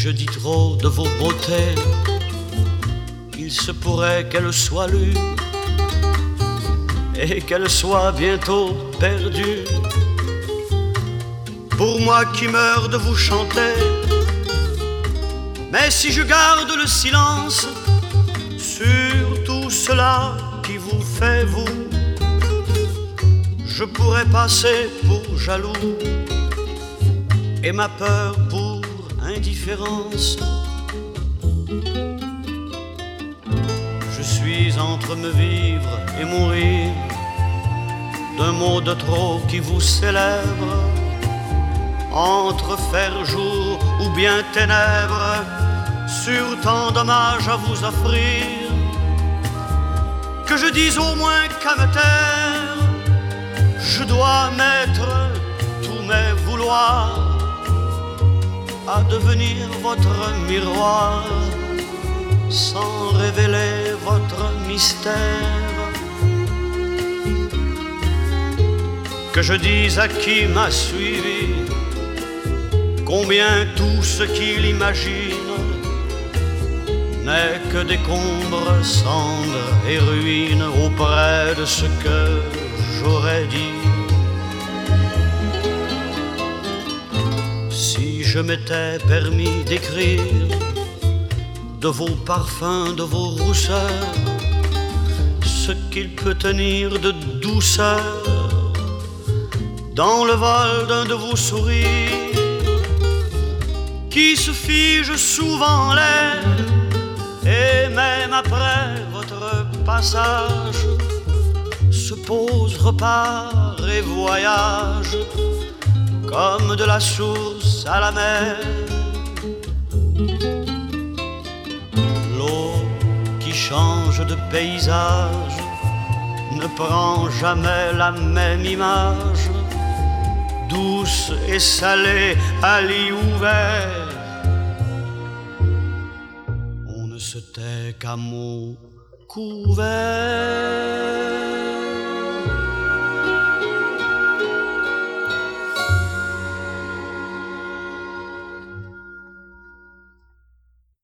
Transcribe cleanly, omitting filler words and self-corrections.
je dis trop de vos beautés, il se pourrait qu'elle soit lue et qu'elle soit bientôt perdue. Pour moi qui meurs de vous chanter, mais si je garde le silence sur tout cela qui vous fait vous, je pourrais passer pour jaloux et ma peur pour indifférence. Je suis entre me vivre et mourir d'un mot de trop qui vous célèbre, entre faire jour ou bien ténèbres, sur tant d'hommages à vous offrir, que je dise au moins qu'à me taire, je dois mettre tous mes vouloirs à devenir votre miroir, sans révéler votre mystère. Que je dise à qui m'a suivi combien tout ce qu'il imagine n'est que décombres, cendres et ruines auprès de ce que j'aurais dit. Si je m'étais permis d'écrire de vos parfums, de vos rousseurs, ce qu'il peut tenir de douceur dans le vol d'un de vos sourires, qui se fige souvent en l'air, et même après votre passage, se pose, repart et voyage, comme de la source à la mer. L'eau qui change de paysage ne prend jamais la même image, douce et salée à lit ouvert. On ne se tait qu'à mots couverts.